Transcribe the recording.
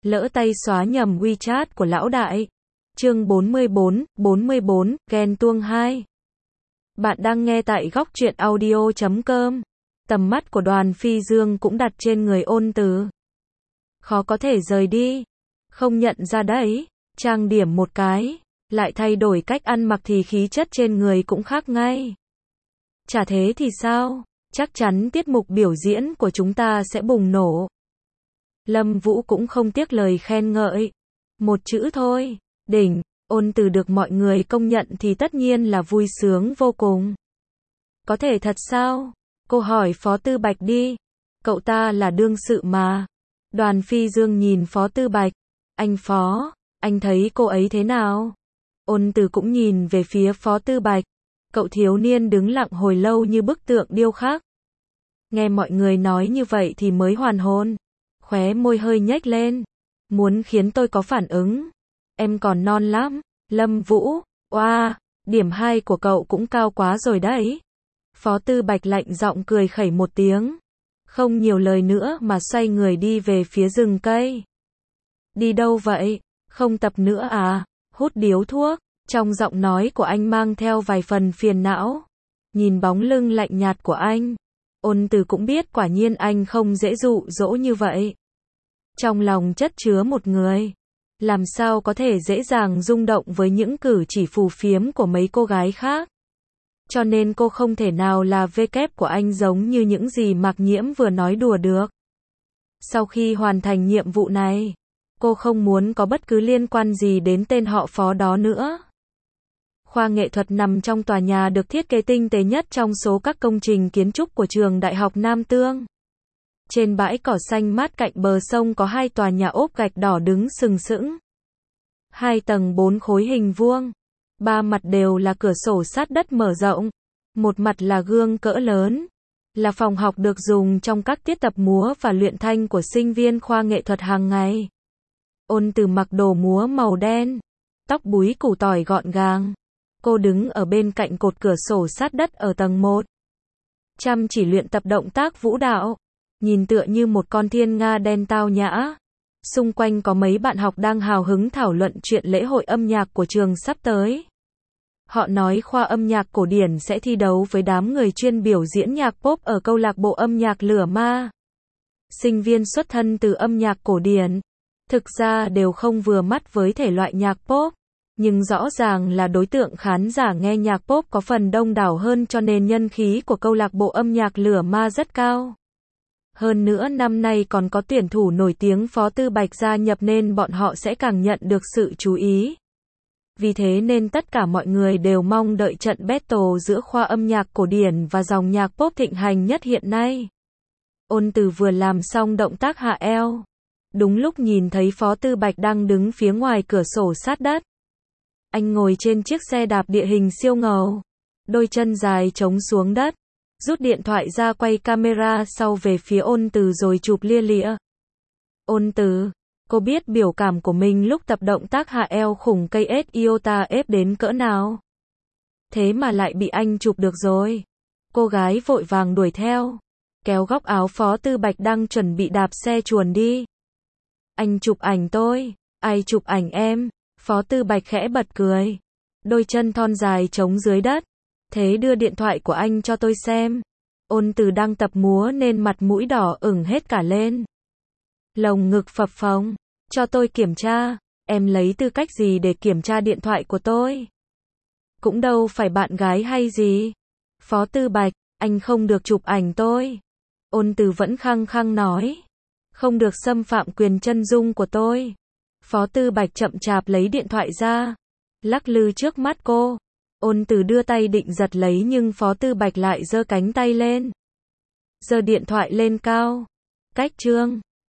lỡ tay xóa nhầm WeChat của lão đại. Chương 44, ghen tuông 2. Bạn đang nghe tại góc truyện audio.com. Tầm mắt của Đoàn Phi Dương cũng đặt trên người Ôn Từ. Khó có thể rời đi. Không nhận ra đấy, trang điểm một cái, lại thay đổi cách ăn mặc thì khí chất trên người cũng khác ngay. Chả thế thì sao, chắc chắn tiết mục biểu diễn của chúng ta sẽ bùng nổ. Lâm Vũ cũng không tiếc lời khen ngợi. Một chữ thôi, đỉnh. Ôn Từ được mọi người công nhận thì tất nhiên là vui sướng vô cùng. Có thể thật sao? Cô hỏi Phó Tư Bạch đi. Cậu ta là đương sự mà. Đoàn Phi Dương nhìn Phó Tư Bạch. Anh Phó, anh thấy cô ấy thế nào? Ôn Từ cũng nhìn về phía Phó Tư Bạch. Cậu thiếu niên đứng lặng hồi lâu như bức tượng điêu khắc. Nghe mọi người nói như vậy thì mới hoàn hồn. Khóe môi hơi nhếch lên. Muốn khiến tôi có phản ứng. Em còn non lắm. Lâm Vũ, oa, điểm 2 của cậu cũng cao quá rồi đấy. Phó Tư Bạch lạnh giọng cười khẩy một tiếng. Không nhiều lời nữa mà xoay người đi về phía rừng cây. Đi đâu vậy? Không tập nữa à? Hút điếu thuốc. Trong giọng nói của anh mang theo vài phần phiền não. Nhìn bóng lưng lạnh nhạt của anh, Ôn Từ cũng biết quả nhiên anh không dễ dụ dỗ như vậy. Trong lòng chất chứa một người, làm sao có thể dễ dàng rung động với những cử chỉ phù phiếm của mấy cô gái khác. Cho nên cô không thể nào là vê kép của anh giống như những gì Mạc Nhiễm vừa nói đùa được. Sau khi hoàn thành nhiệm vụ này, cô không muốn có bất cứ liên quan gì đến tên họ Phó đó nữa. Khoa nghệ thuật nằm trong tòa nhà được thiết kế tinh tế nhất trong số các công trình kiến trúc của trường Đại học Nam Tương. Trên bãi cỏ xanh mát cạnh bờ sông có 2 tòa nhà ốp gạch đỏ đứng sừng sững. 2 tầng 4 khối hình vuông. 3 mặt đều là cửa sổ sát đất mở rộng. Một mặt là gương cỡ lớn. Là phòng học được dùng trong các tiết tập múa và luyện thanh của sinh viên khoa nghệ thuật hàng ngày. Ôn Từ mặc đồ múa màu đen. Tóc búi củ tỏi gọn gàng. Cô đứng ở bên cạnh cột cửa sổ sát đất ở tầng 1. Chăm chỉ luyện tập động tác vũ đạo. Nhìn tựa như một con thiên nga đen tao nhã. Xung quanh có mấy bạn học đang hào hứng thảo luận chuyện lễ hội âm nhạc của trường sắp tới. Họ nói khoa âm nhạc cổ điển sẽ thi đấu với đám người chuyên biểu diễn nhạc pop ở câu lạc bộ âm nhạc Lửa Ma. Sinh viên xuất thân từ âm nhạc cổ điển, thực ra đều không vừa mắt với thể loại nhạc pop. Nhưng rõ ràng là đối tượng khán giả nghe nhạc pop có phần đông đảo hơn cho nên nhân khí của câu lạc bộ âm nhạc Lửa Ma rất cao. Hơn nữa năm nay còn có tuyển thủ nổi tiếng Phó Tư Bạch gia nhập nên bọn họ sẽ càng nhận được sự chú ý. Vì thế nên tất cả mọi người đều mong đợi trận battle giữa khoa âm nhạc cổ điển và dòng nhạc pop thịnh hành nhất hiện nay. Ôn Từ vừa làm xong động tác hạ eo. Đúng lúc nhìn thấy Phó Tư Bạch đang đứng phía ngoài cửa sổ sát đất. Anh ngồi trên chiếc xe đạp địa hình siêu ngầu. Đôi chân dài chống xuống đất. Rút điện thoại ra quay camera sau về phía Ôn Từ rồi chụp lia lịa. Ôn Từ, cô biết biểu cảm của mình lúc tập động tác hạ eo khủng cây ếch iota ép đến cỡ nào. Thế mà lại bị anh chụp được rồi. Cô gái vội vàng đuổi theo. Kéo góc áo Phó Tư Bạch đang chuẩn bị đạp xe chuồn đi. Anh chụp ảnh tôi. Ai chụp ảnh em? Phó Tư Bạch khẽ bật cười. Đôi chân thon dài chống dưới đất. Thế đưa điện thoại của anh cho tôi xem. Ôn Từ đang tập múa nên mặt mũi đỏ ửng hết cả lên. Lồng ngực phập phồng. Cho tôi kiểm tra. Em lấy tư cách gì để kiểm tra điện thoại của tôi? Cũng đâu phải bạn gái hay gì. Phó Tư Bạch, anh không được chụp ảnh tôi. Ôn Từ vẫn khăng khăng nói. Không được xâm phạm quyền chân dung của tôi. Phó Tư Bạch chậm chạp lấy điện thoại ra. Lắc lư trước mắt cô. Ôn Từ đưa tay định giật lấy nhưng Phó Tư Bạch lại giơ cánh tay lên. Giơ điện thoại lên cao. Cách chương.